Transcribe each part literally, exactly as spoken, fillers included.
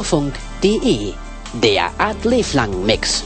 Urfunk punkt de, der Ad-Leflang-Mix.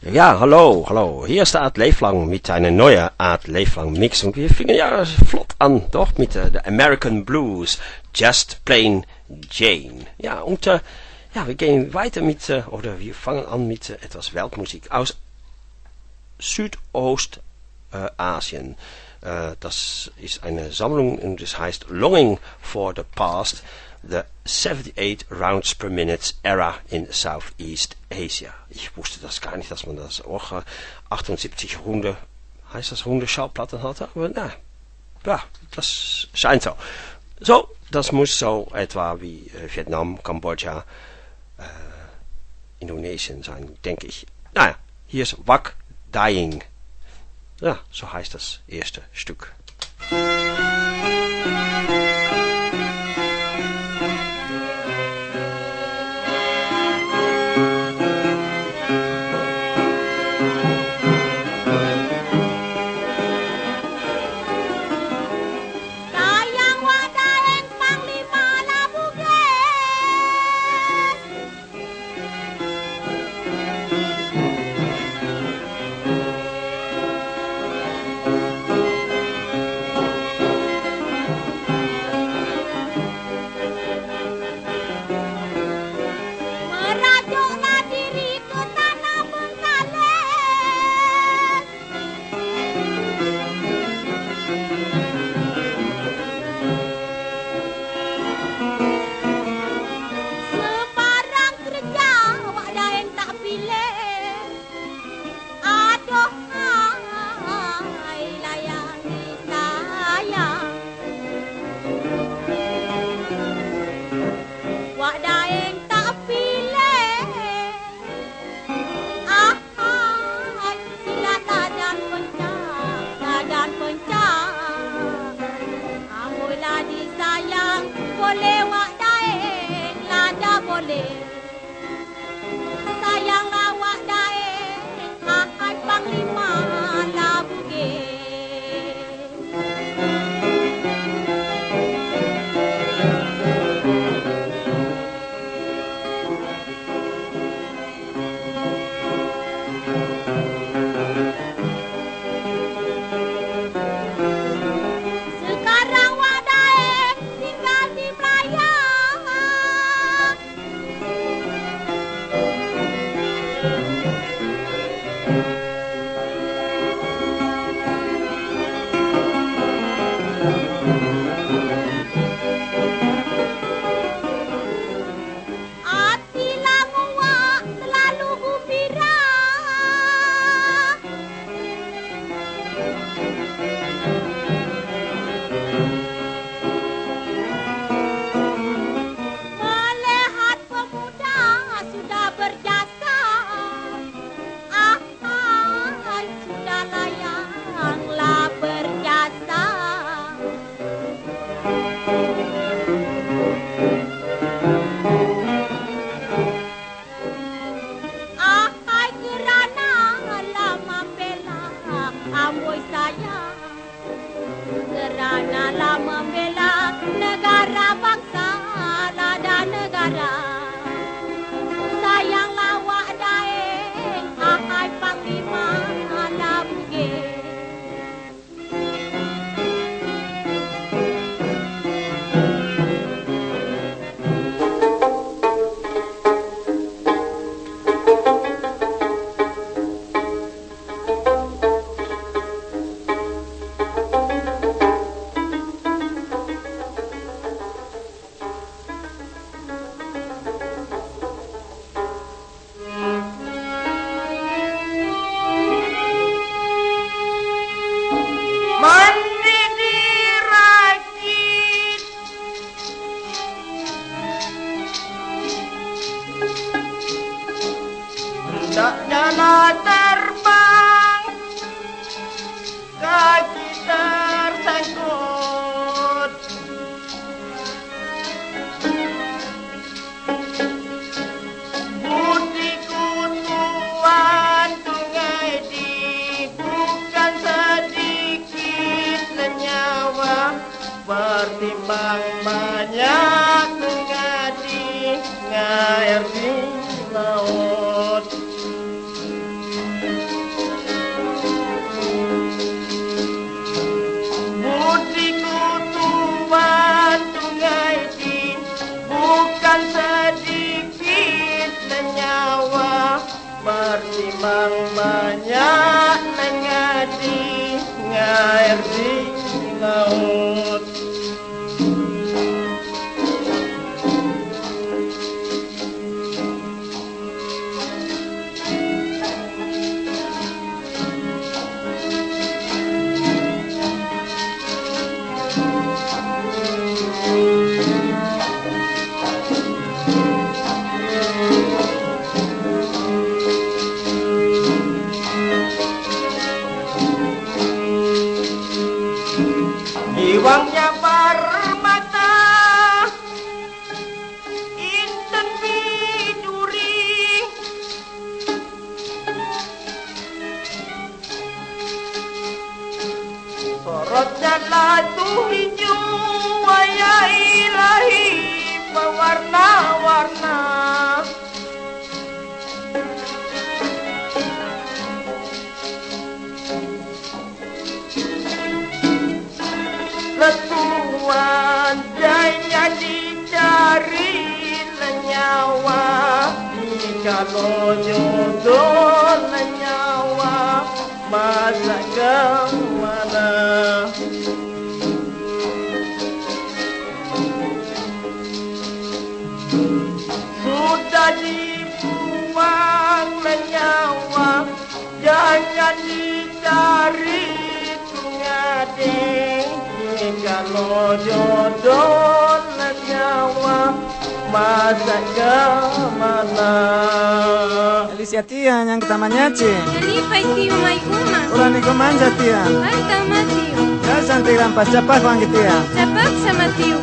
Ja, hallo, hallo. Hier ist der Art Leeflang mit einer neuen Art Leeflang Mix. Und wir fingen ja flott an, doch, mit äh, der American Blues, Just Plain Jane. Ja, und äh, ja, wir gehen weiter mit, äh, oder wir fangen an mit äh, etwas Weltmusik aus Südostasien. Äh, das ist eine Sammlung und das heißt Longing for the Past, the seventy-eight Rounds per Minute Era in Southeast Asia. Ich wusste das gar nicht, dass man das auch äh, achtundsiebzig Runde, heißt das Runde Schallplatten hatte, aber na, ja, das scheint so. So, das muss so etwa wie äh, Vietnam, Kambodscha, äh, Indonesien sein, denke ich. Naja, hier ist Wak Dying. Ja, so heißt das erste Stück. Pertimbang banyak ngadi ngair di laut. Orang banyak mengadi ngair di laut. Jiwanya permata intan biduri, sorotnya latu hijau waya ilahi berwarna-warna. Letuan daya dicari lenyawa, kalau jodoh lenyawa masa kemana? Sudah dibuang lenyawa, jangan dicari ngadeng. Kalau jodoh lenyawa masa kemana? Alicia tia yang ketamanya ci. Nalipay tiyo may uma. Urani ko manja tia. Ay tama tiyo. Kasan tiran pas capak wangi tia. Sapak sama tiyo.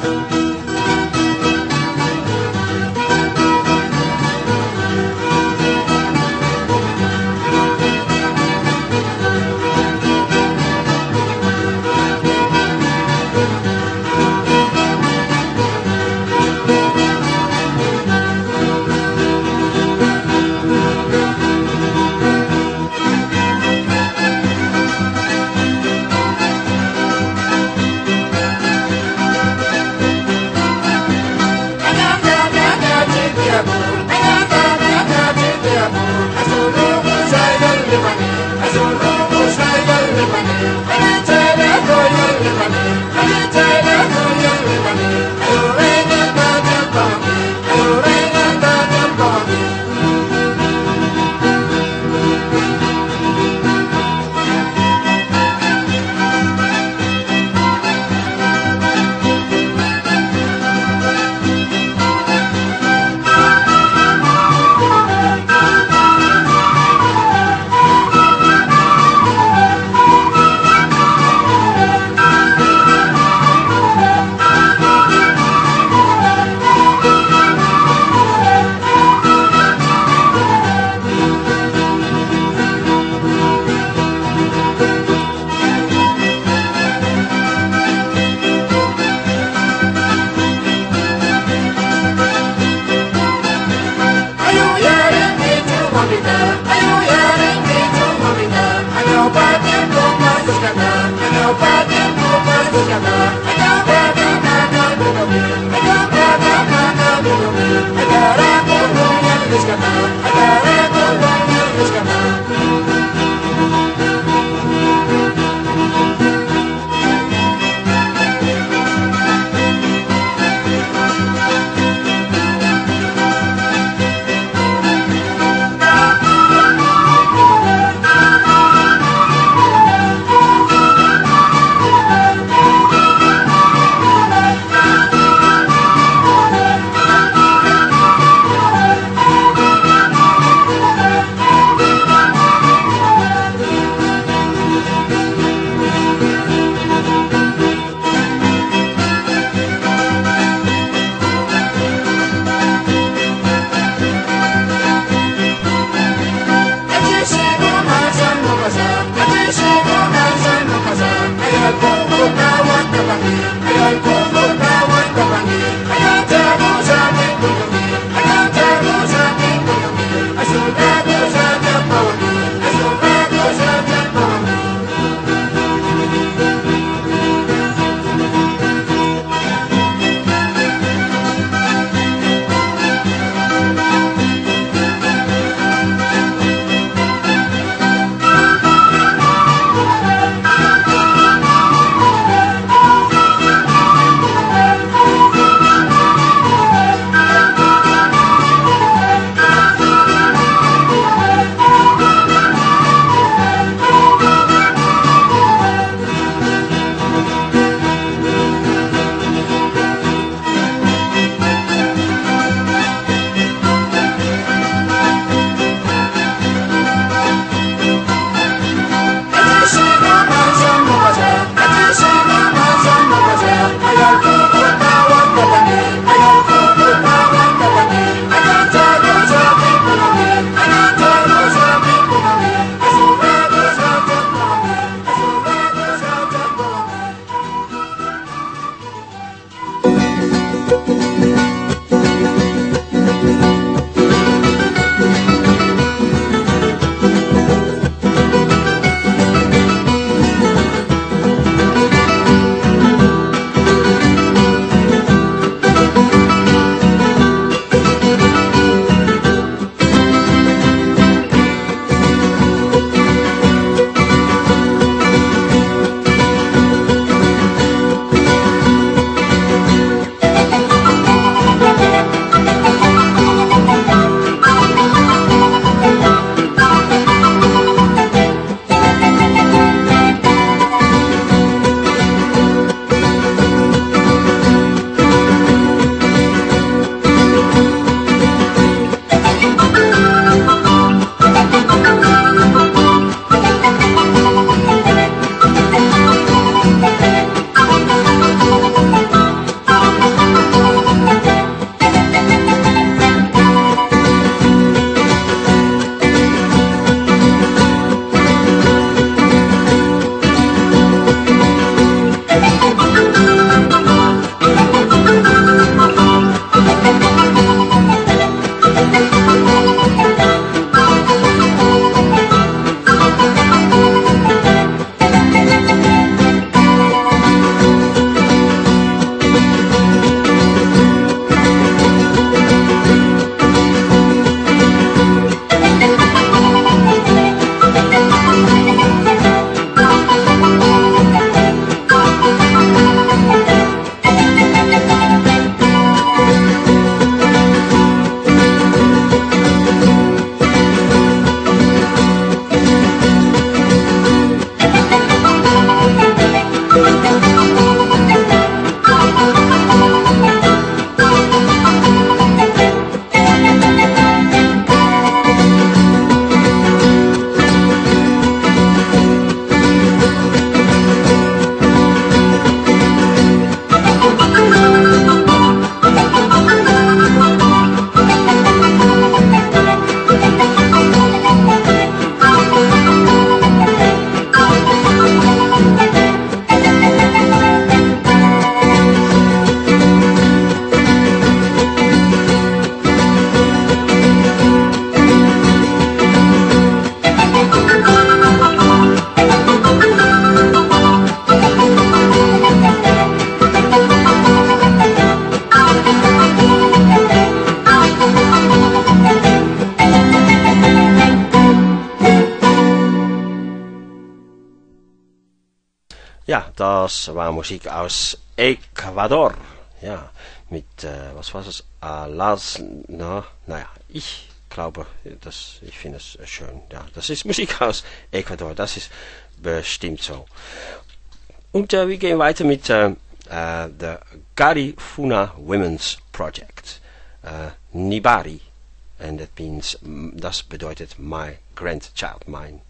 Ja, das war Musik aus Ecuador. Ja, mit, äh, was war es? Alas, na, naja, ich glaube, das, ich finde es schön. Ja, das ist Musik aus Ecuador, das ist bestimmt so. Und äh, wir gehen weiter mit äh, äh, der Garifuna Women's Project. Äh, Nibari. And that means, das bedeutet my grandchild, mein.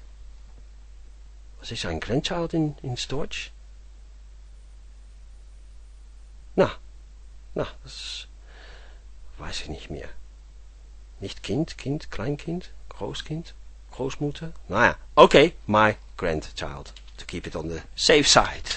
Was ist ein grandchild in, in Deutsch? Na, na, das weiß ich nicht mehr. Nicht Kind, Kind, Kleinkind, Großkind, Großmutter? Naja, okay, my grandchild, to keep it on the safe side.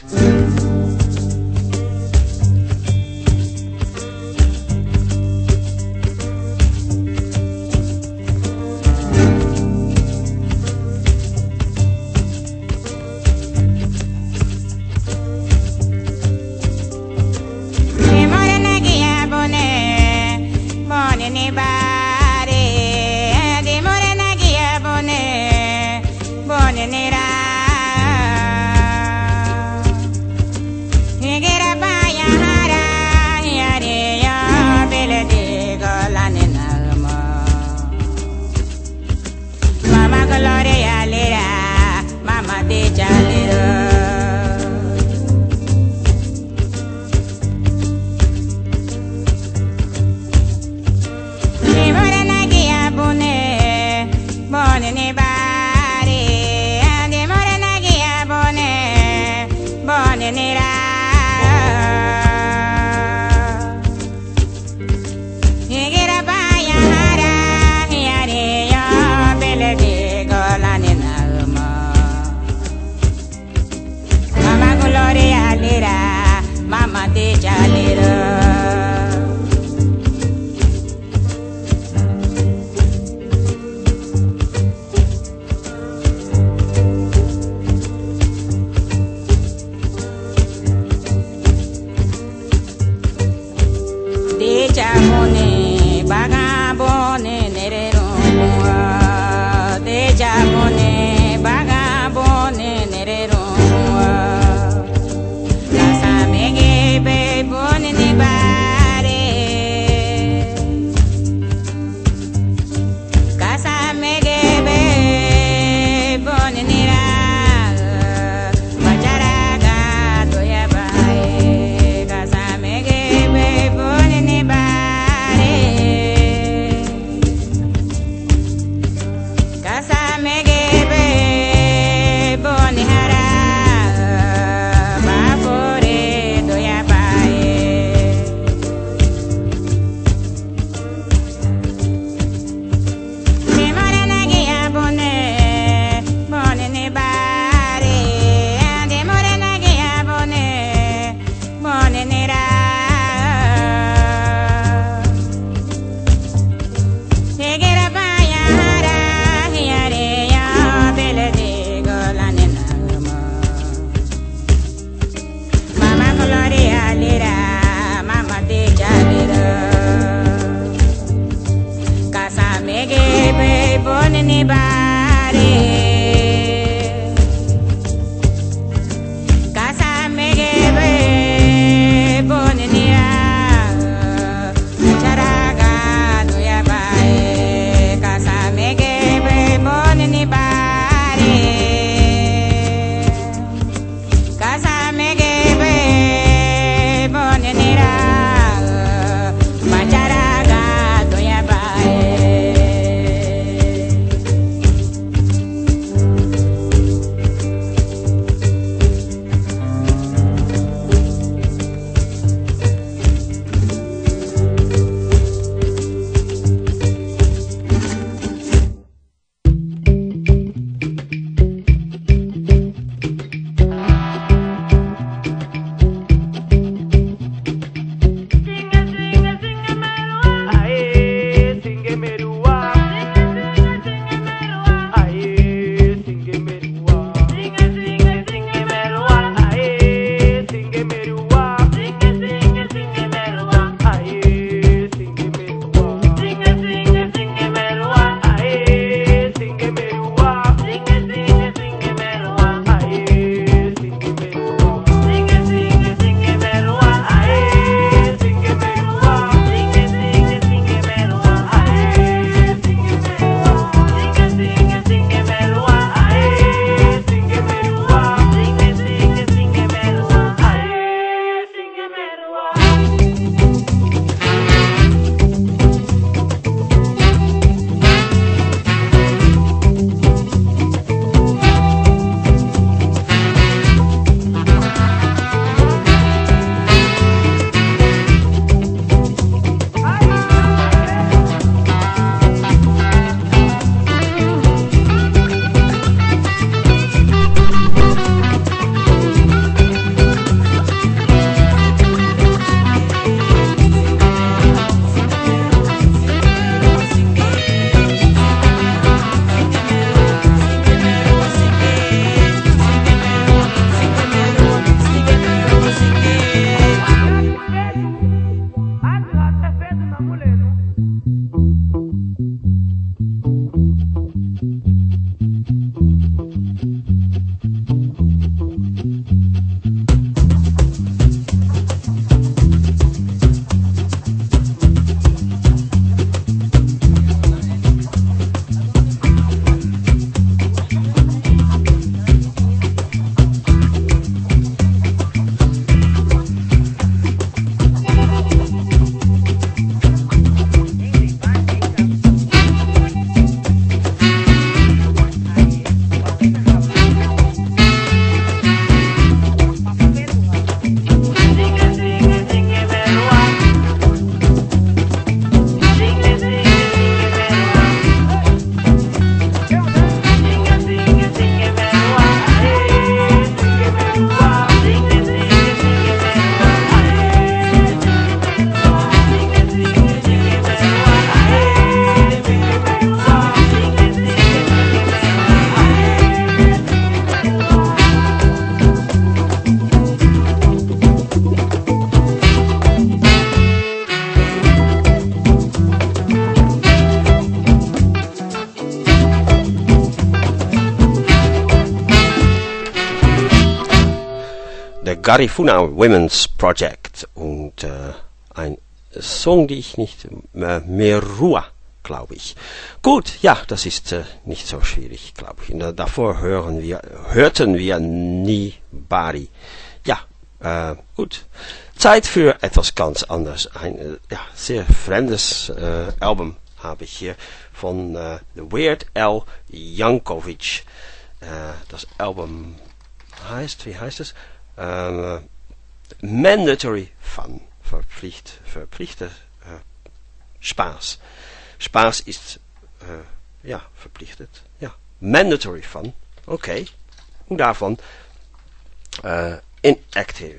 Garifuna Women's Project und äh, ein Song, die ich nicht, äh, Merua, glaube ich. Gut, ja, das ist äh, nicht so schwierig, glaube ich. Und äh, davor hören wir, hörten wir Nibari. Ja, äh, gut. Zeit für etwas ganz anderes. Ein äh, ja, sehr fremdes äh, Album habe ich hier von äh, The Weird Al Yankovic. Äh, das Album heißt, wie heißt es? Äh, Mandatory Fun. Verpflicht, verpflichte äh, Spaß. Spaß ist äh, ja verpflichtet. Ja, mandatory fun. Okay. Und davon äh, inactive.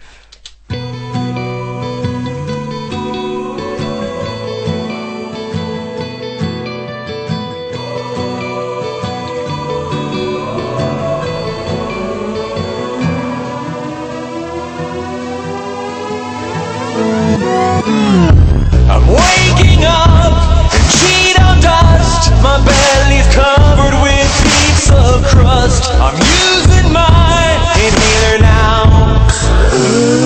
I'm waking up in Cheeto dust. My belly's covered with pizza crust. I'm using my inhaler now.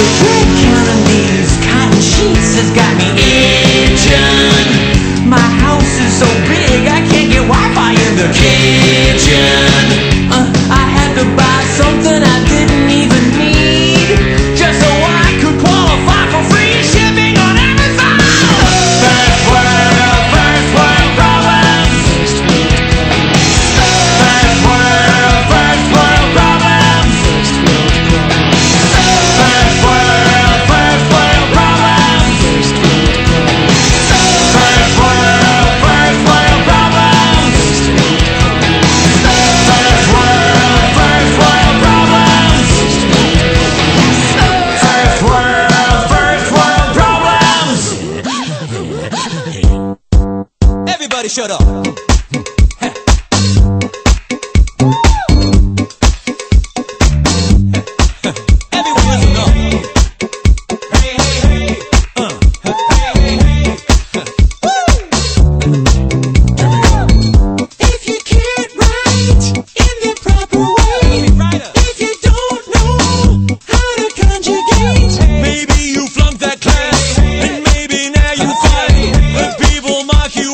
The dread counting these cotton sheets has got me itching. My house is so big I can't get Wi-Fi in the kitchen. Uh, I had to buy something I didn't even need, just so I could qualify for free shipping on Amazon. First world, first world problems. First world, first world problems. First world, first world problems. First world, first world problems. First world, first world problems. First world, first world problems. Everybody shut up. Everyone listen up. Hey, hey, hey. Uh. Hey, hey, hey. Woo! If you can't write in the proper way, if you don't know how to conjugate, maybe you flunked that class, and maybe now you fight when people mock you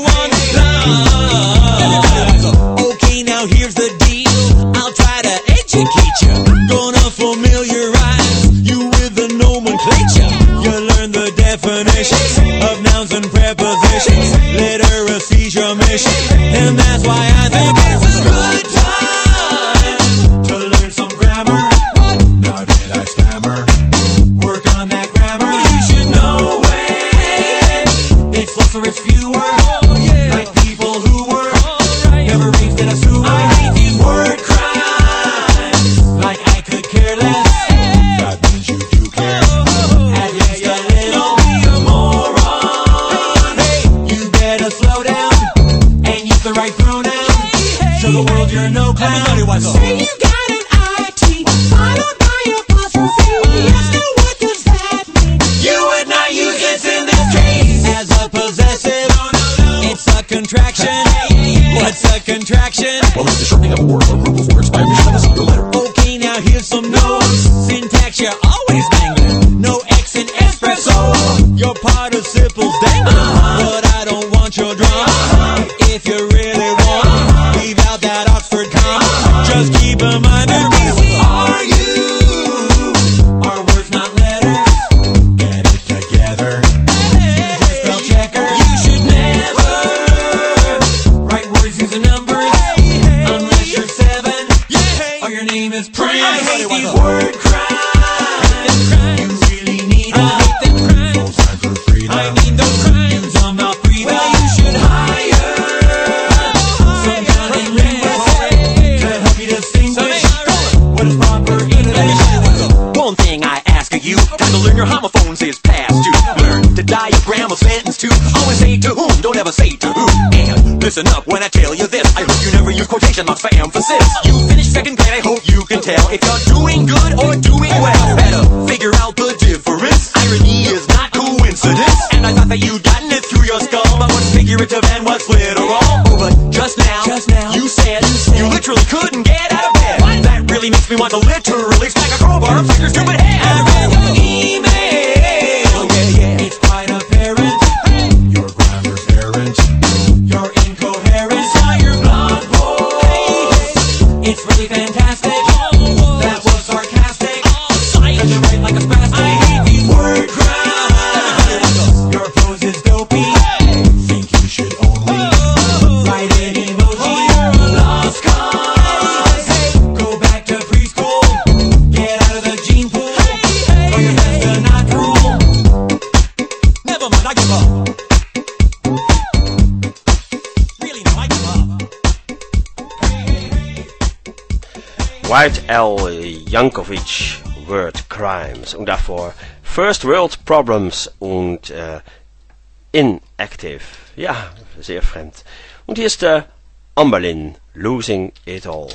online. Okay, now here's the deal. I'll try to educate you. Gonna familiarize you with the nomenclature. You learn the definitions of nouns and prepositions. Literacy's your mission, and that's why I think it's a good time to learn some grammar. Now did I stammer? Work on that grammar. You should know it. It's less or it's fewer. Like people who were never raised in a sewer. I hate these word crimes. Like I could care less. That means you do care. At least a little. Be a moron. Hey, you better slow down and use the right pronoun. Show the world you're no clown. Say you got an I T followed by apostrophe. Yes, now what does that mean? You would not use this in this case as a possessive. It's a contraction. What's a contraction? Well, it's the shortening of a word or group of words by addition of a single letter. Okay, now here's some notes. Syntax, you're always banging. No X in espresso. Your participles dangling. But I don't want your drama. If you really want, leave out that Oxford comma. Just keep in mind that these are you. Are words not letters? Get it together. Use your spell checker. You should never write words using numbers unless you're seven or your name is Prince. I hate these word crimes. You really need them. Those times for freedom. I mean those crimes. I'm not free. Well, you should hire some kind of linguist to help you distinguish what is proper English. One thing I ask of you, time to learn your homophones is past due. Learn to diagram a sentence too. Always say to whom, don't ever say to who. And listen up when I tell you this. I hope you never use quotation marks for emphasis. You finished second grade, I hope you can tell if you're doing good or doing well. Better figure out the difference. Irony is not coincidence. And I thought that you'd gotten it through your skull about what's figurative and what's literal. Oh, but just now, Just now, you said you said- you literally couldn't get out of bed. That really makes me want to literally smack a crowbar upside your stupid head. I read your email. Yeah, yeah. It's quite apparent. Your grammar's errant. You're incoherent. Saw your blog post. It's really fantastic. That was sarcastic. Such a write like a spastic. I hate these word crimes. Your prose is dopey. Think you should only Write an emoji. Lost cause. Go back to preschool. Get out of the gene pool. Or your best to not drool. Never mind, I give up. Really, no, I give up. White L. Jankovic, Word Crimes. Und davor First World Problems und äh, Inactive. Ja, sehr fremd. Und hier ist der Amberlin, Losing It All.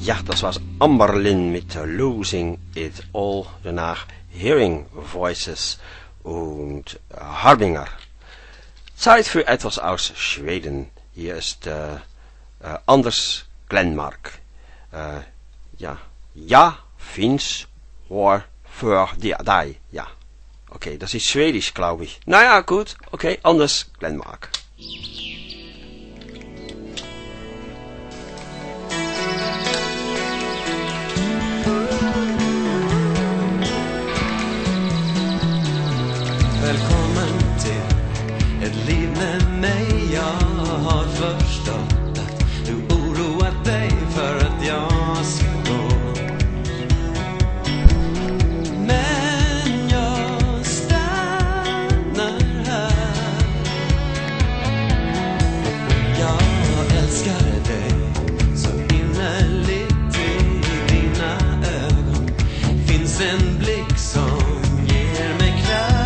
Ja, das war Amberlin mit Losing It All, danach Hearing Voices und Harbinger. Zeit für etwas aus Schweden. Hier ist äh, äh, Anders Glenmark. Äh, ja, ja, finns war för dig. Ja, okay, das ist Schwedisch, glaube ich. Naja, gut, okay, Anders Glenmark. Välkommen till ett liv med mig. Jag har förstått att du oroat dig för att jag ska gå. Men jag stannar här. Jag älskar dig så innerligt. I dina ögon finns en blick som ger mig kraft.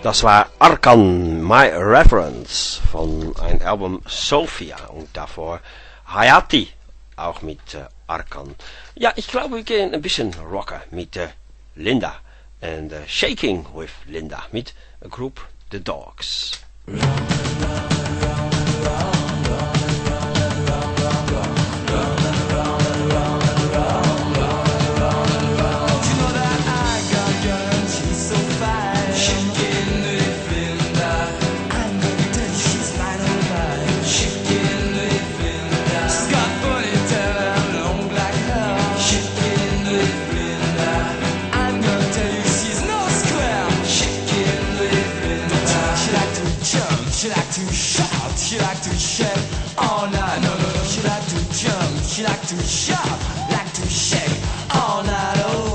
Das war Arkan, My Reference von einem Album Sophia und davor Hayati, auch mit äh, Arkan. Ja, ich glaube, wir gehen ein bisschen rocker mit äh, Linda and uh, Shaking with Linda mit a group The Dogs. She like to shout, she like to shake all night. No, no, no. She like to jump, she like to shout, like to shake all night. Oh.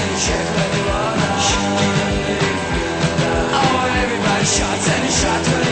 Shots and shots.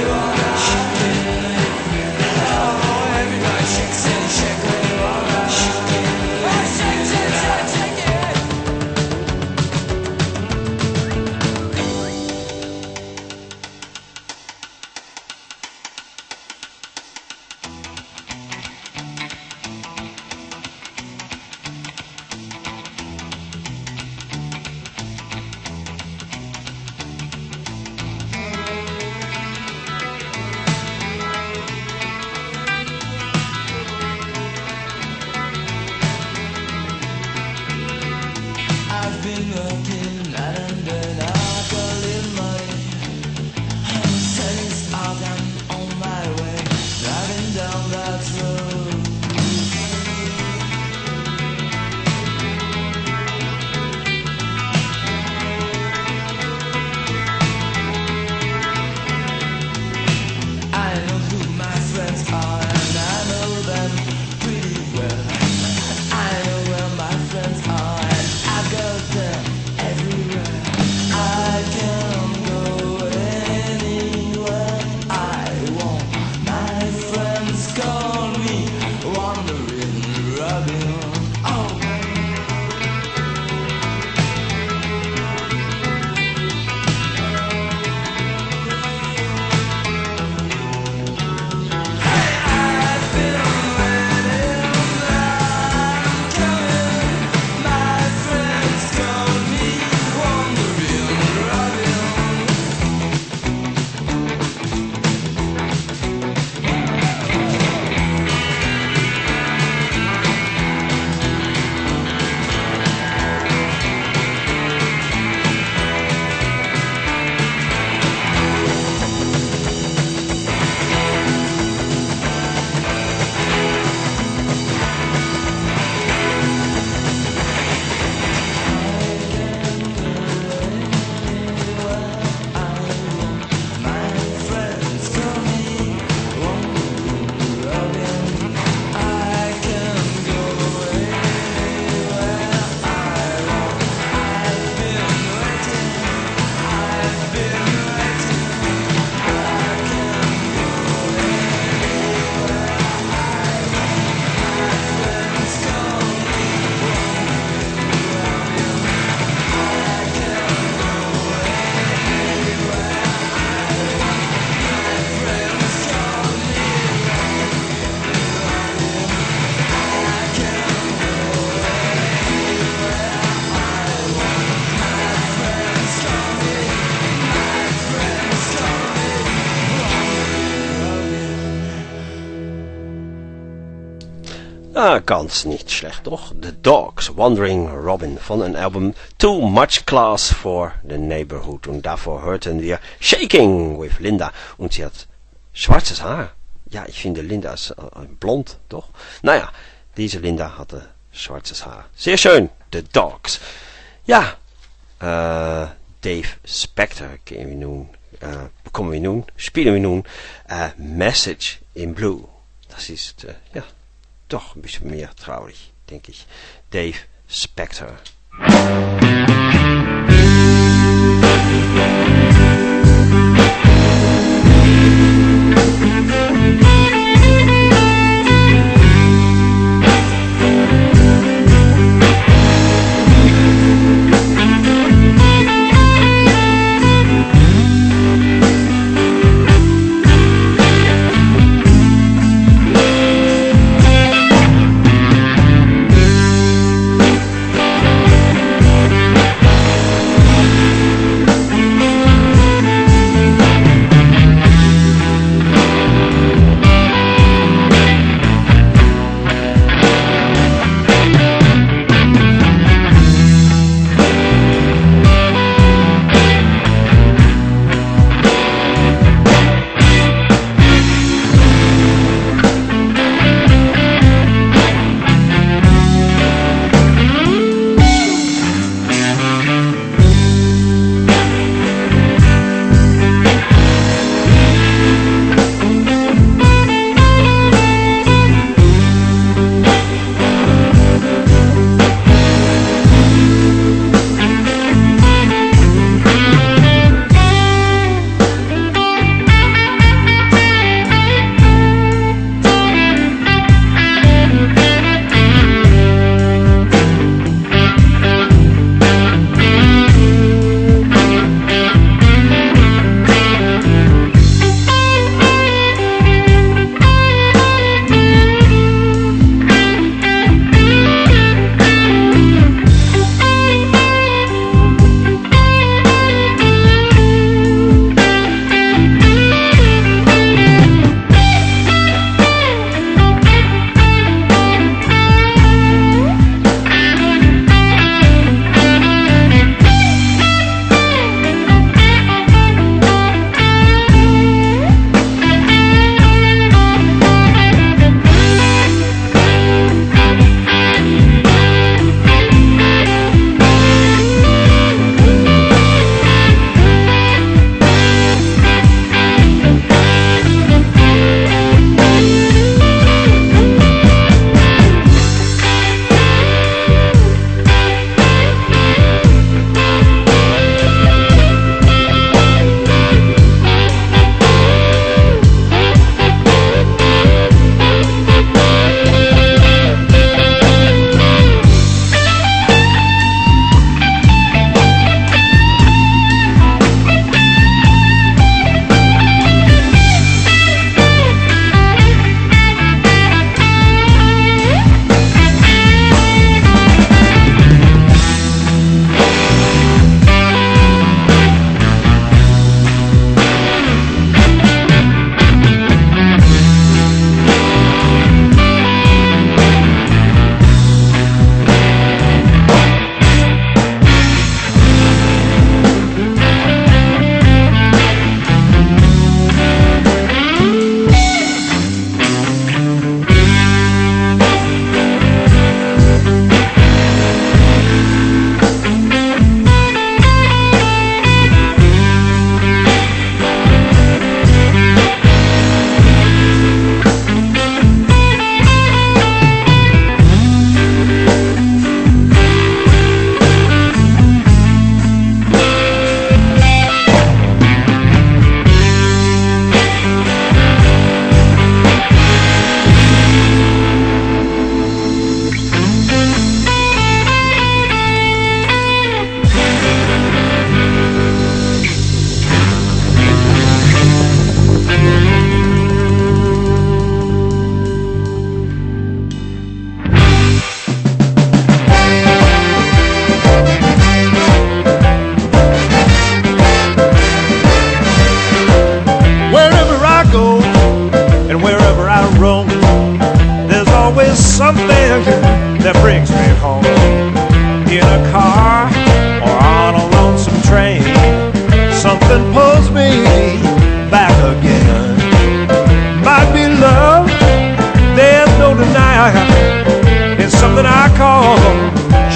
Ah, ganz nicht schlecht, toch? The Dogs, Wandering Robin, von een album Too Much Class for the Neighborhood. Und davor hörten wir Shaking with Linda. Und sie hat schwarzes Haar. Ja, ich finde Linda ist äh, blond, doch? Naja, diese Linda hatte schwarzes Haar. Sehr schön, The Dogs. Ja, äh, Dave Spector gehen wir nun, äh, bekommen wir nun, spielen wir nun äh, Message in Blue. Das ist, äh, ja, doch ein bisschen mehr traurig, denke ich. Dave Spector.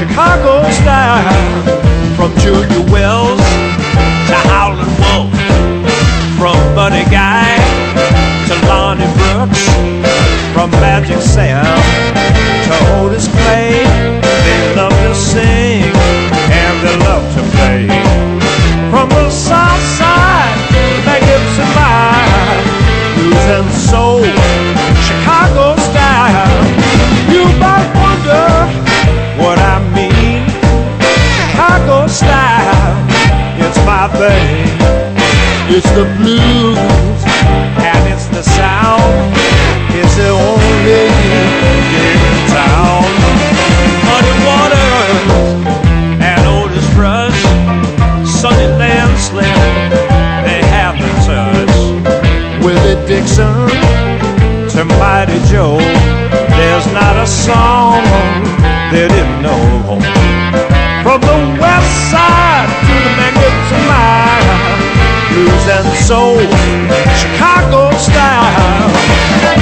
Chicago style. From Julia Wells to Howlin' Wolf, from Buddy Guy to Lonnie Brooks, from Magic Sam to Otis Clay. They love to sing and they love to play. From the South Side to the Magnificent Mile, blues and soul, Chicago style. You might wonder what I mean. Chicago style, it's my thing. It's the blues and it's the sound. It's the only game in town. Muddy Waters and Otis Rush, Sonny Landslip, they have the touch. Willie Dixon to Mighty Joe, there's not a song they didn't know. From the west side to the Magnificent Mile, blues and soul, Chicago style.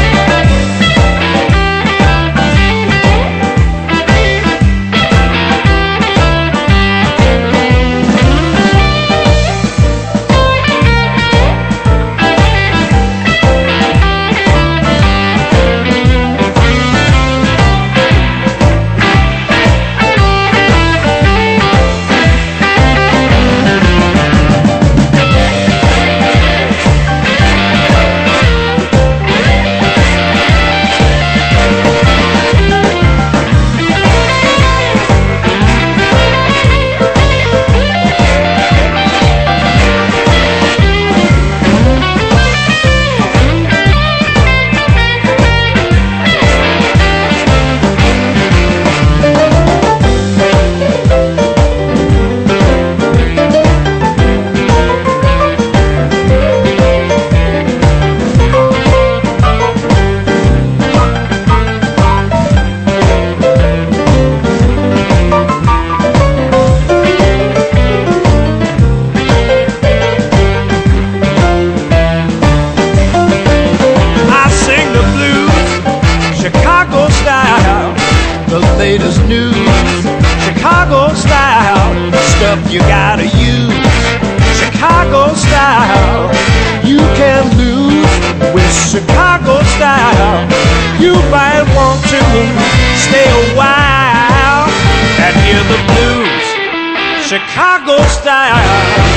You gotta use Chicago style. You can lose with Chicago style. You might want to stay a while and hear the blues, Chicago style.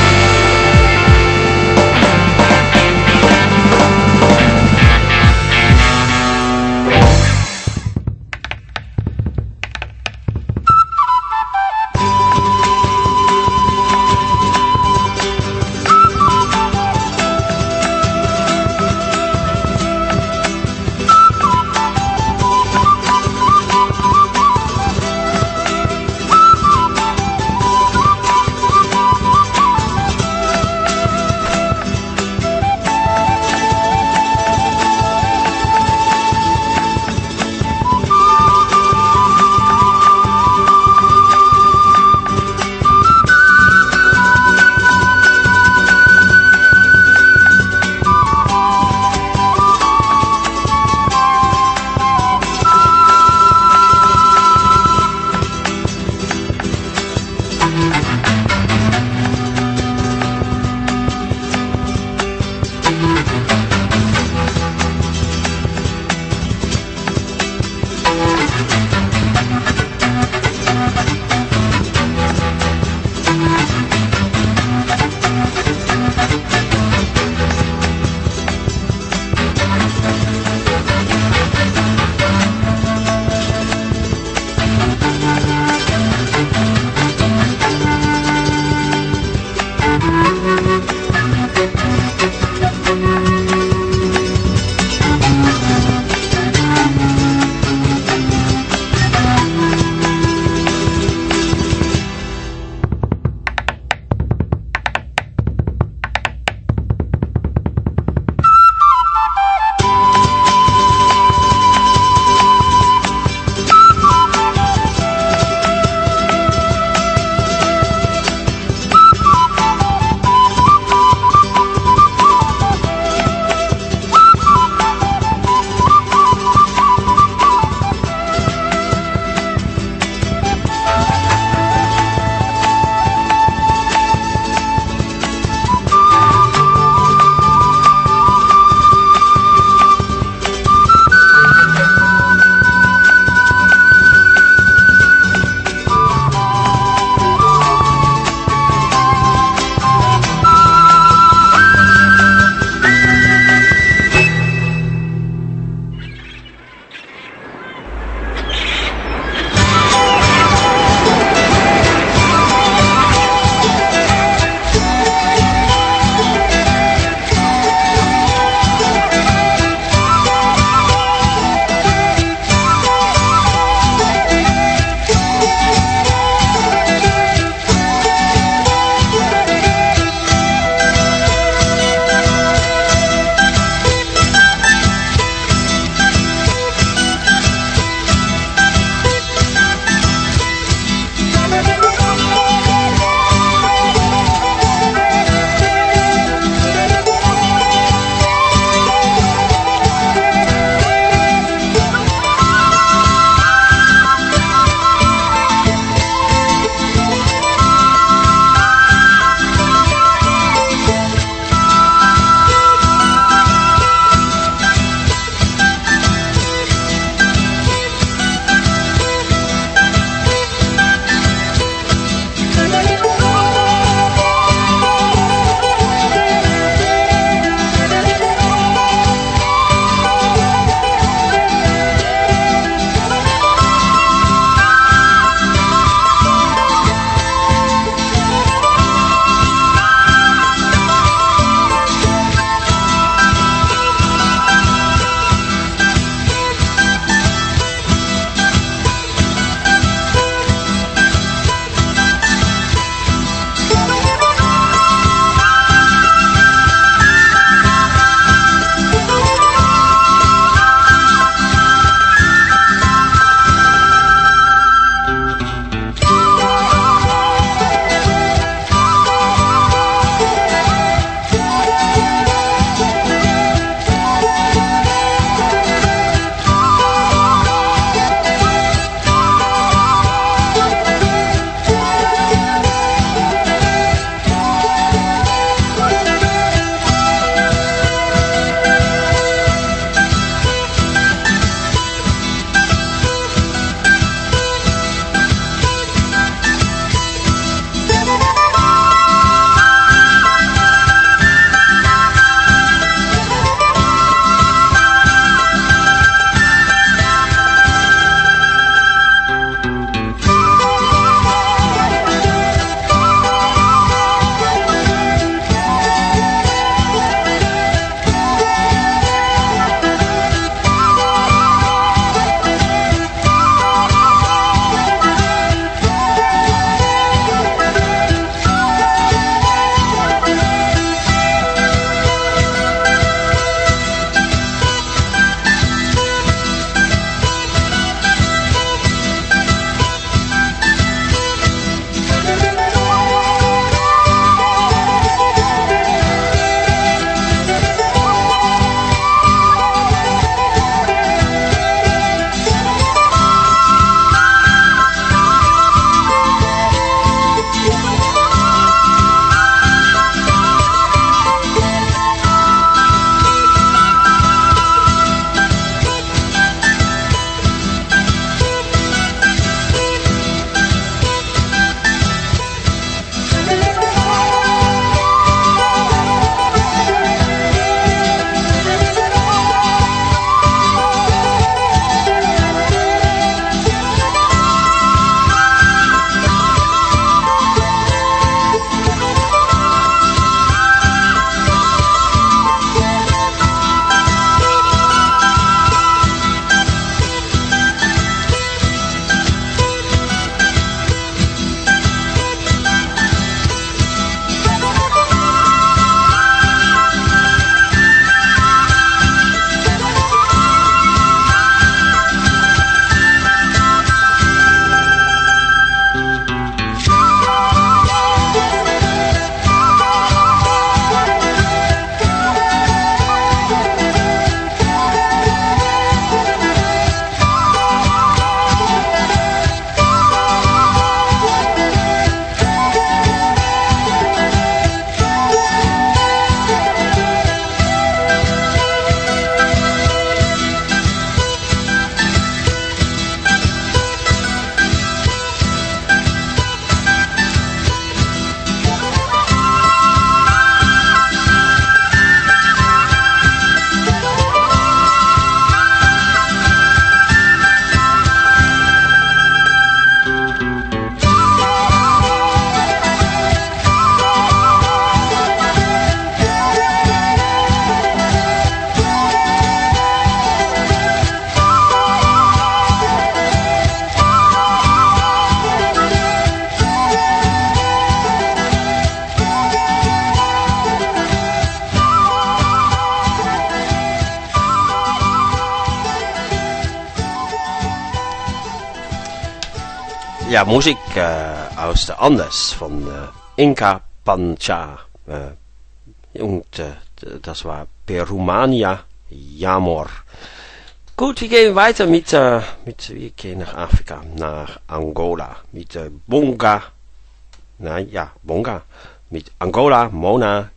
ja, Musik äh, aus der Andes von äh, Inca Pancha. Äh, und äh, das war Perumania Jamor. Gut, wir gehen weiter mit, äh, mit wir gehen nach Afrika, nach Angola, mit äh, Bonga, nein, ja, Bonga, mit Angola Mona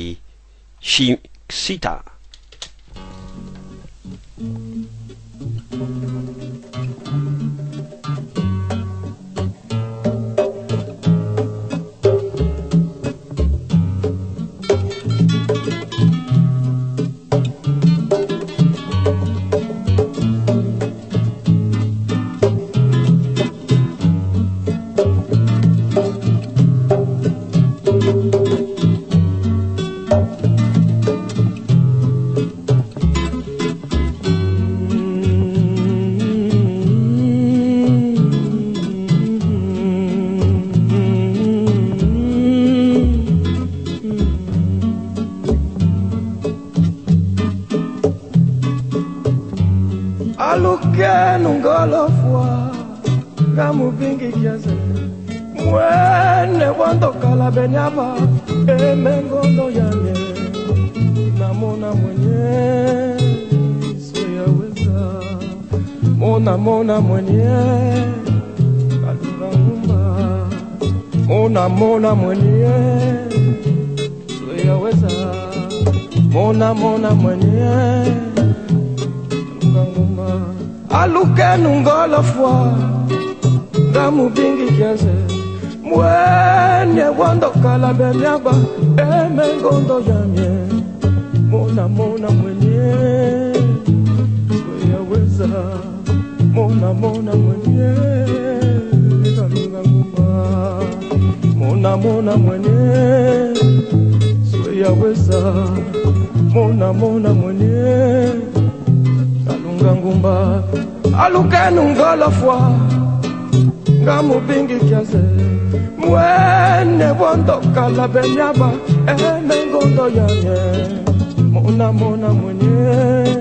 Kishita. Benyaba emengondo yange namona mwenye siyaweza mona mona mwenye kalungangumba mona mona mwenye siyaweza mona mona mwenye kalungangumba aluke nungolo fwa ngamubingi kiaze mwenye wando kala benyaba emengondo yamye mona mona mwenye siyaweza mona mona mwenye kalunga ngumba mona mona mwenye siyaweza mona mona mwenye kalunga ngumba alukenu ngolofwa ngamubingi kiaze mwene wondo kala benyaba emengondo yanye mona mona mwenye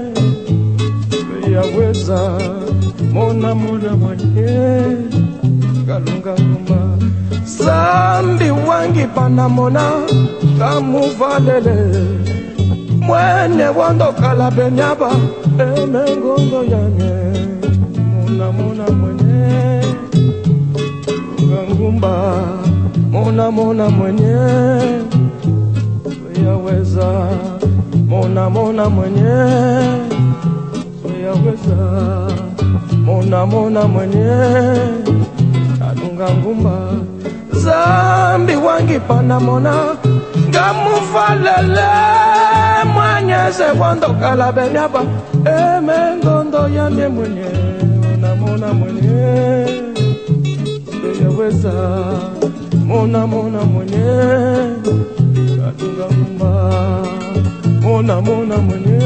yaweza mona mona mwenye kalunga ngumba sambi wangi panamona kamuvalele mwene wondo kala benyaba emengondo yanye mona mona mwenye ngumba mona mona mwenye yaweza mona mona mwenye yaweza mona mona mwenye kalunga ngumba zambi wangi panamona ngamufalele mwanyeze wando kala benyaba emengondo yamye mwenye mona mona mwenye yaweza mona mona mwenye kalunga ngumba mona mona mwenye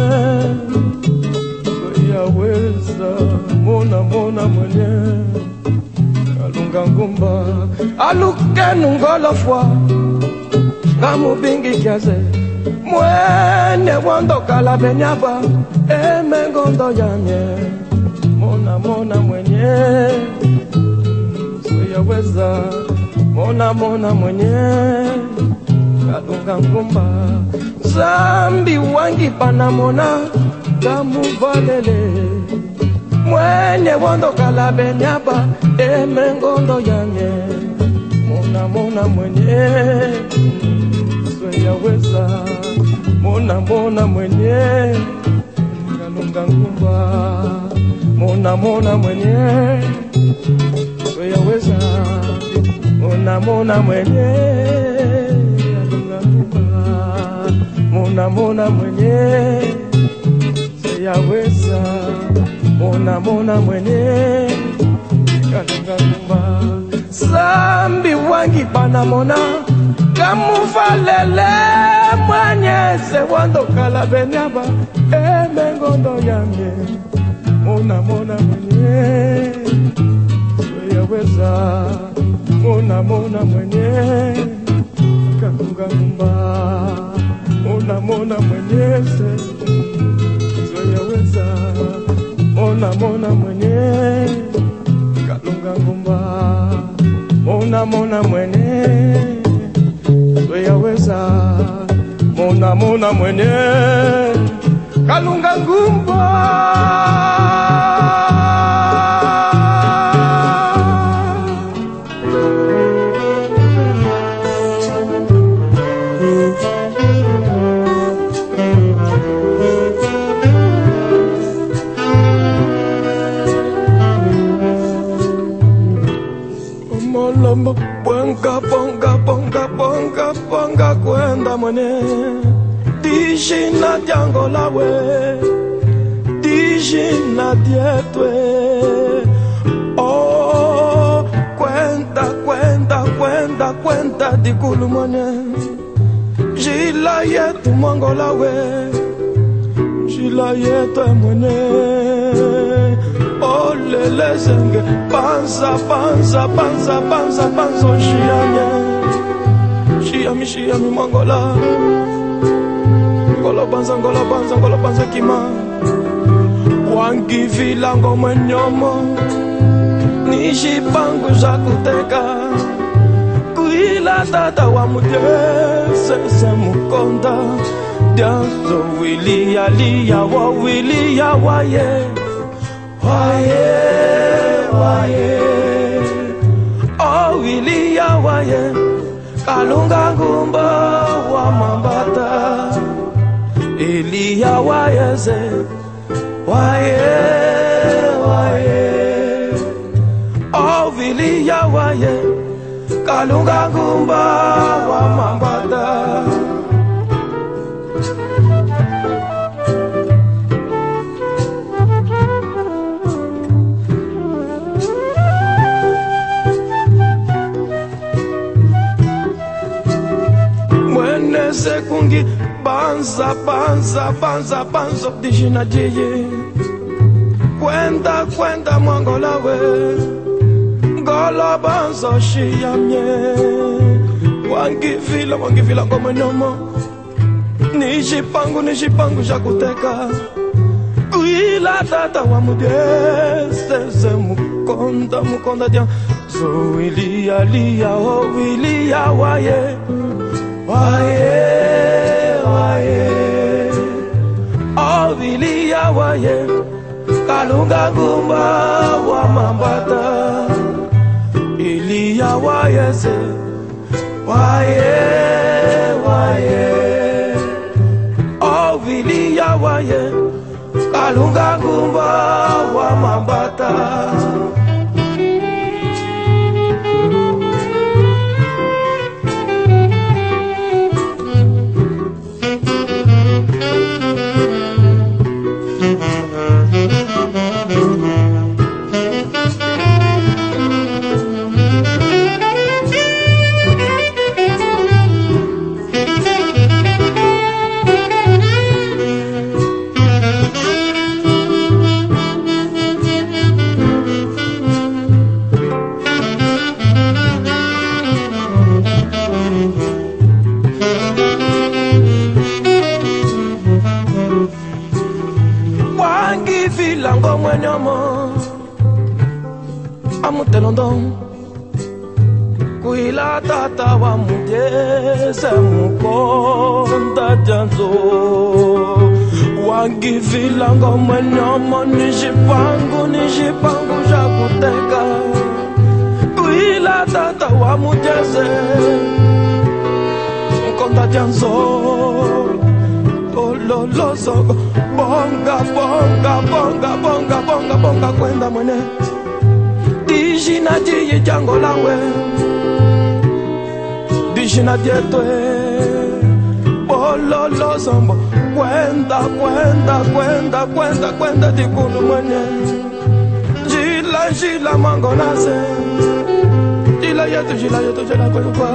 yaweza mona mona mwenye kalunga ngumba alukenu ngolofwa ngamubingi kiaze mwene wando kala benyaba emengondo yamye mona mona mwenye yaweza mona mona mwenye kalunga ngumba zambi wangi panamona kamuvalele mwenye wondo kala benyaba emengondo yange mona mona mwenye yaweza mona mona mwenye kalunga ngumba mona mona mwenye yaweza mona mona mwenye kalunga ngumba mona mona mwenye yaweza mona mona mwenye kalunga ngumba zambi wangi panamona kamuvalele mwenye sewando kala benyaba emengondo yange mona mona mwenye yaweza mona mona mwenye kalunga ngumba mona mona mwenye se yaweza mona mona mwenye kalunga ngumba kwenda mwenye kalunga ngumba. Molombo bonga bonga bonga bonga bonga kwenda mwenye Dijina diango lawe Dijina dietwe Oh kwenda kwenda kwenda kwenda dikulu mwenye Jila yetu mongo lawe Jila yetu mwenye Oh lele zenge Panza panza panza panza panza Shiame Shiami shiami mongola Ngolo banza ngolo banza ngolo banza kima Wangi vilango mwenyomo Nishi pangu jakuteka Kuila tata wa mudye Sese mukonda Dianzo wili ya liya wa wili ya waye Waye waye Oh wili ya waye Kalunga ngumba wa mambata Eliya wayeze Waye waye Oh Eliya waye Kalunga ngumba wa mambata Mwene sekungi Banza, banza, banza, banza, dijina diye Kwenda, kwenda, mwangolawe Gola banza, shiyamye Wangivila, wangivila ngoma nyomo Nishipangu, nishipangu, jakuteka Kuila tata wa mudye Sese mukonda, mukonda diya So ilia, lia, oh ilia, waye Waye waye Oh Eliya waye Kalunga ngumba wa mambata Eliya waye se Waye waye Oh Eliya waye Kalunga ngumba wa mambata Lango mwenyomo Amutelondon Kuila tata wa mudye Se mukonda janzo Wangi vilango mwenyomo Nishipangu nishipangu jakuteka Kuila tata wa mudye Se mukonda janzo Lo lo sogo bonga bonga bonga bonga bonga bonga kwenda mwene Dijina diye jango lawe Dijina dietwe Bolo lo sombo Kwenda kwenda kwenda kwenda kwenda dikulu mwene Jila jila mango nase Jila yetu jila yetu jila kwelu kwa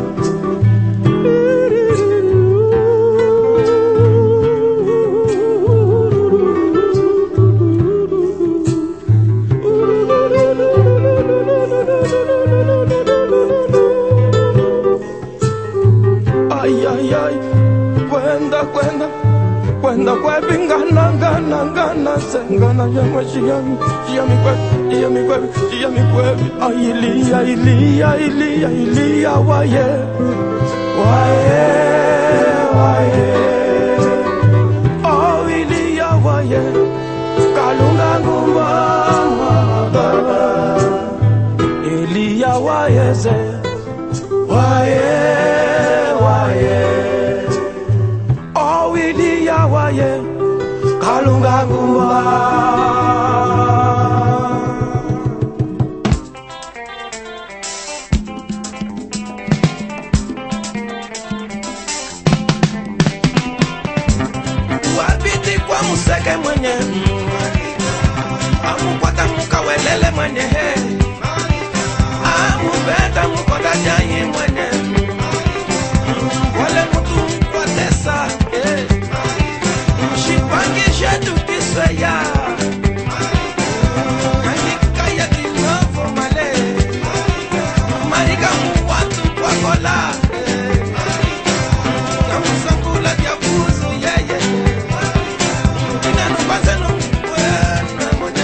Ay, ay, ay, kwenda, kwenda, kwenda kwa bingana, gana, gana, sengana, yama, shiyami, shiyami kwebi, shiyami kwebi, shiyami kwebi, ay, Eliya, Eliya, Eliya, Eliya, waye, waye, waye. waye kalunga ngumba. Wapiti kwa museke mwenye amukwata mukawelele mwenye amubeta mukota janyi mwenye wale mutu mkwatesa shipangishe tukisaya kanikaya kinovo male marika muwatu kwa kola kamusangula diabuzu yeye inanupazenu mkwena mwenye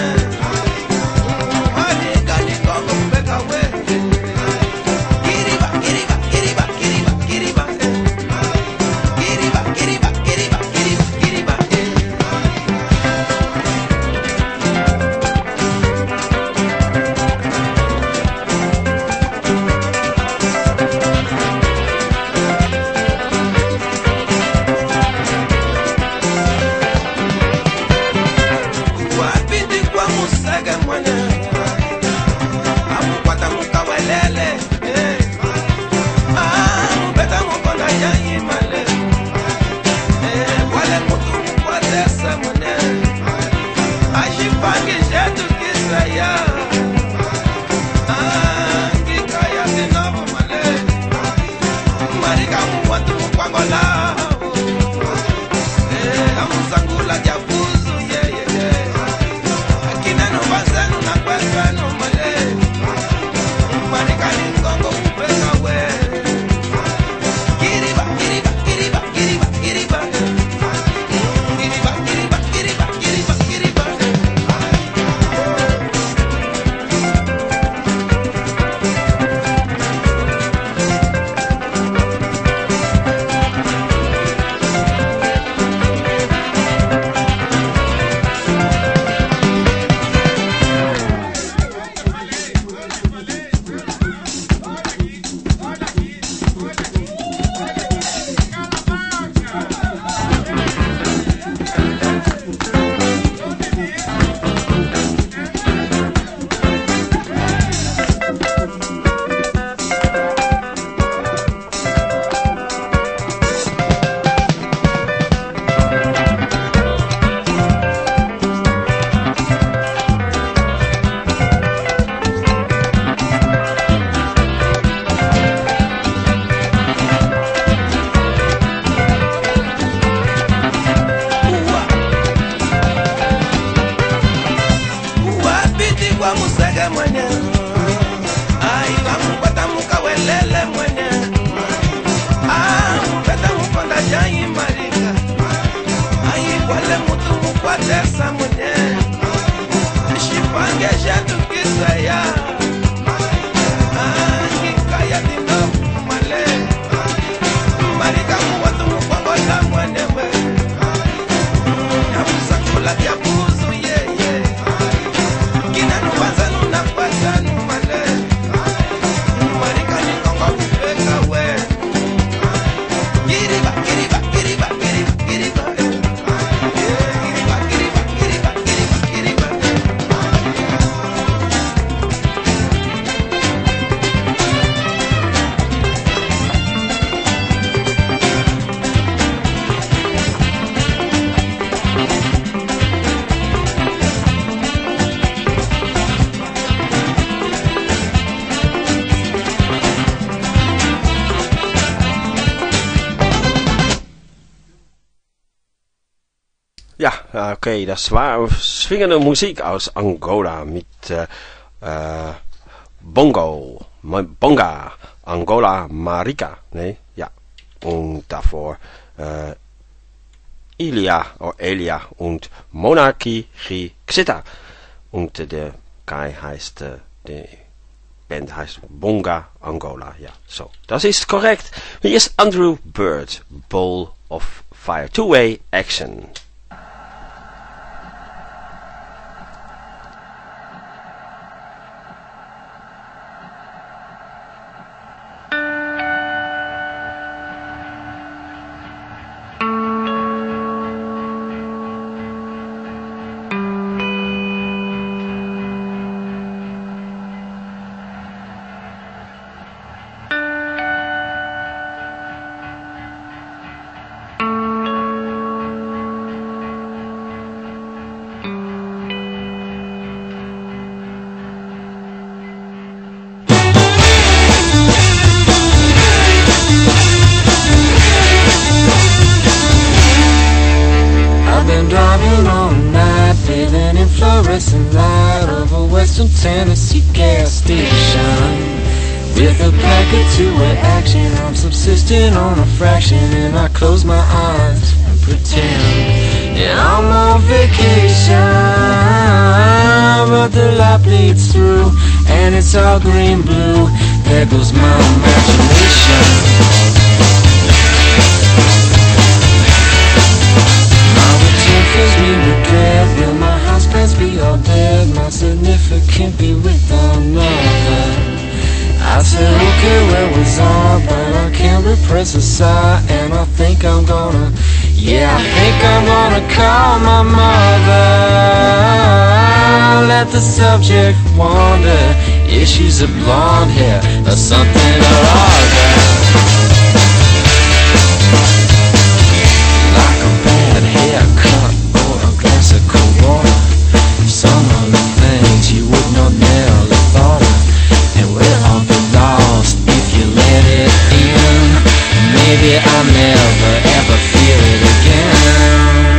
marika nikongo mbeka we kiriba kiriba kiriba kiriba kiriba kiriba kiriba kiriba kiriba kiriba wapiti kwa musege mwenye amukwata mukawelele amubeta mukonda janyi male wale mutu mukwatesa mwenye ashipangishe tukisaya ngikaya kinovo male marika muwatu mukwangola amusangula diabuzu yeyeye akineno bazenu na kwezenu male marika ningongo kupeka we kiriba kiriba kiriba kiriba kiriba kiriba kiriba kiriba kiriba kiriba wapiti kwa musege mwenye aikamupata mukawelele mwenye amubeta mukonda janyi marika aikwale mutu mukwatesa mwenye shipangeshe tukisaya ngikaya dinovu male marika muwatu mukwangola mwenye we amusangula diabuzu yeye kinanu bazanu na kwezenu male marika nikongo kupeka we kiriba kiriba kiriba kiriba kiriba kiriba kiriba kiriba kiriba kiriba Ja, oké, okay, das war swingende Musik aus Angola mit äh, äh, Bongo, Bonga, Angola, Marika, ne? Ja, und davor äh, Ilia oder Elia und Monarchie Xita. Und äh, der Guy heißt, äh, die Band heißt Bonga Angola, ja, so. Das ist korrekt. Hier ist Andrew Bird, Ball of Fire, Two-Way Action. in fluorescent light of a Western Tennessee gas station. With a pack of two-way action, I'm subsisting on a fraction, and I close my eyes and pretend yeah, I'm on vacation. But the light bleeds through, and it's all green blue. There goes my imagination. My routine fills me with dread. Will my housepants be all dead? My significant be with another? I said, okay, where was I? But I can't repress a sigh, and I think I'm gonna, yeah, I think I'm gonna call my mother. Let the subject wonder if she's a blonde hair or something or other. Like a bad haircut or a glass of cold water. Some of the things you would not never thought of. And we'll all be lost if you let it in. Maybe I'll never ever feel it again.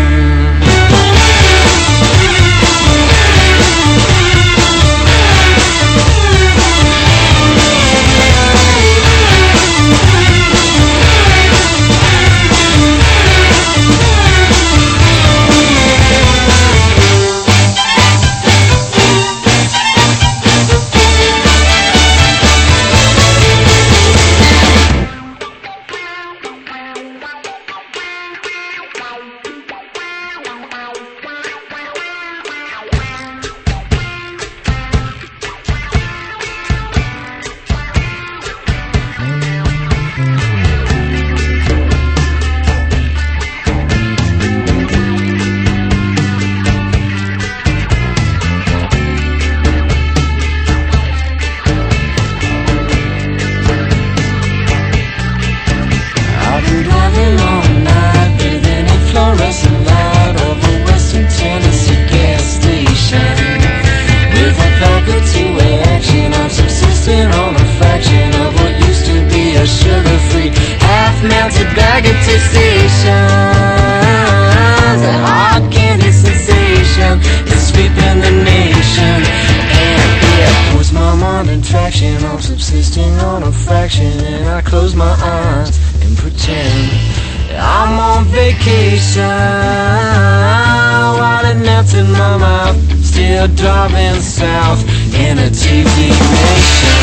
I'm subsisting on a fraction, and I close my eyes and pretend I'm on vacation. While it melts in my mouth, still driving south in a T V nation.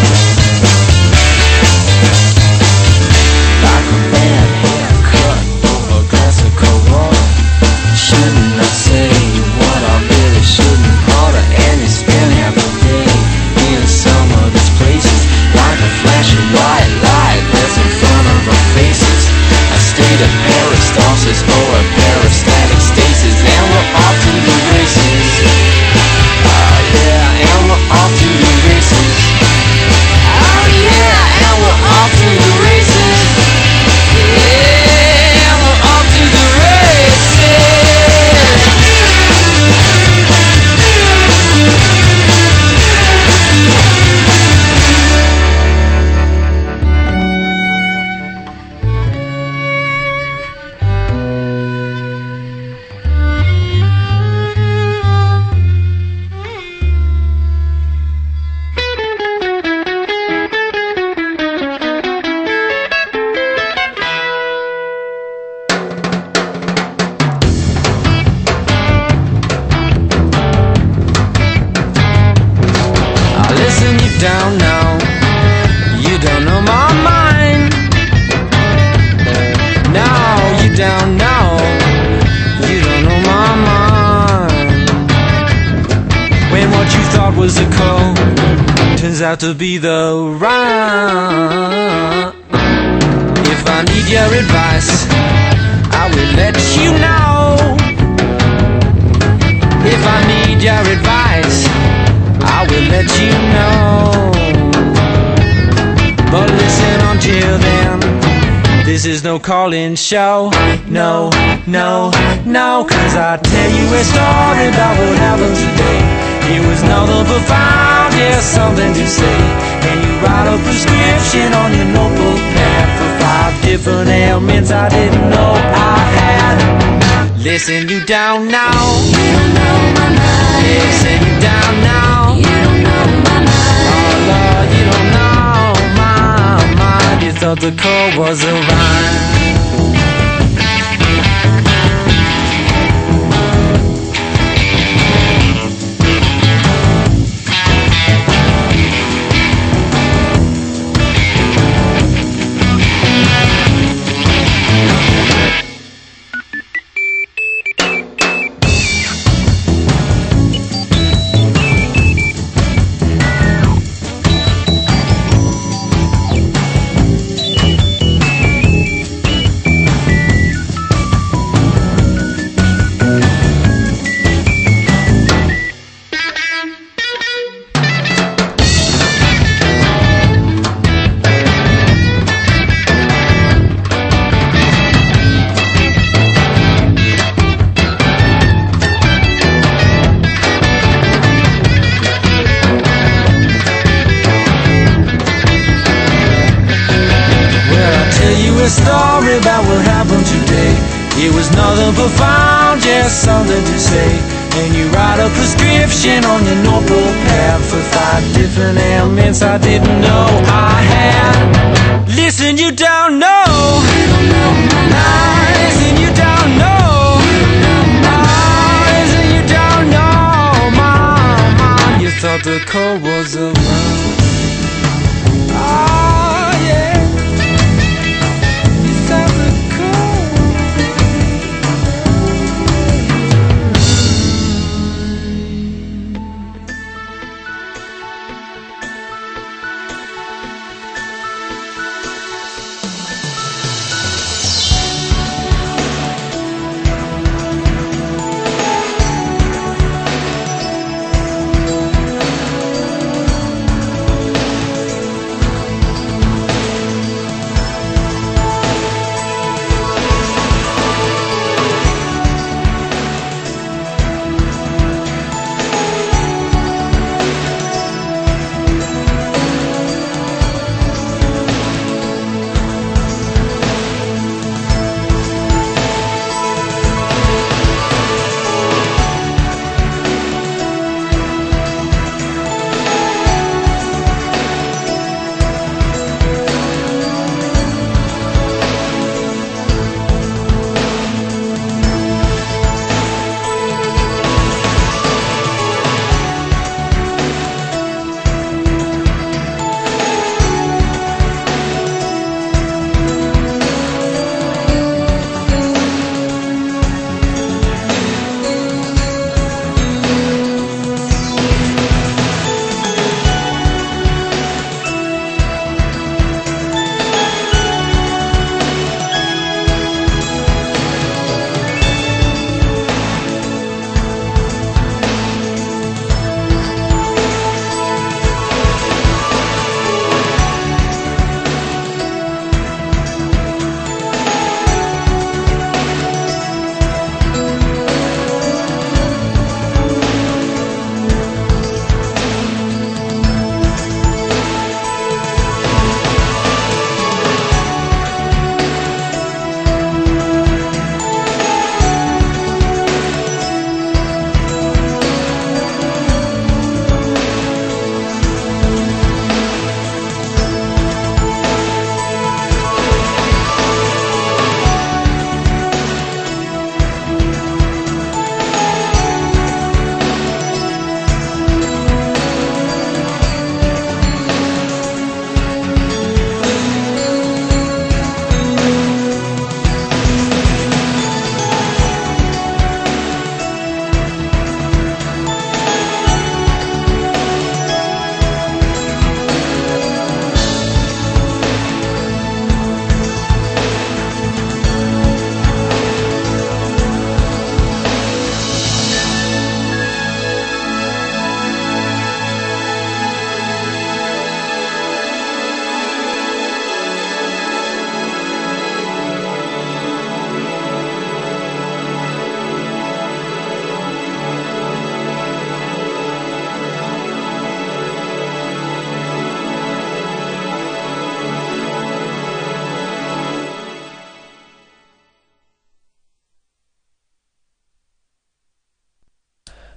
Like a bad haircut over a glass of cold water. Shouldn't I say what I really shouldn't order? And you spend half the day in some of these places, like a flash of white light that's in front of our faces. A state of peristalsis or a peristatic stasis, and we're off to the races. Uh, yeah, and we're off to the races. Oh yeah, and we're off to the races. Yeah, and we're off to the races. Down now, you don't know my mind. Now you down now, you don't know my mind. When what you thought was a code turns out to be the right. If I need your advice, I will let you know. If I need your advice, I will let you know. But listen until then, this is no call-in show. No, no, no, cause I tell you a story about what happens today. It was nothing profound, yeah, something to say. And you write a prescription on your notebook pad for five different ailments I didn't know I had. Listen, you down now. You don't know my mind. Listen, you down now. You don't know my mind. Oh Lord, you don't know my mind. You thought the chord was a rhyme. Story about what happened today. It was nothing profound, just something to say. And you write a prescription on your notebook pad for five different ailments I didn't know I had. Listen, you don't know. Nah, listen, you don't know. Ah, listen, you don't know. Mama, you thought the code was a rhyme. Ah, yeah.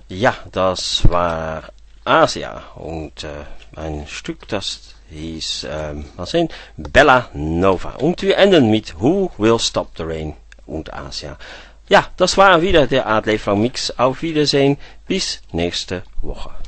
Ja, das war Asia und äh, ein Stück, das hieß, ähm, mal sehen, Bella Nova. Und wir enden mit Who Will Stop the Rain und Asia. Ja, das war wieder der Art Lebenslang Mix. Auf Wiedersehen, bis nächste Woche.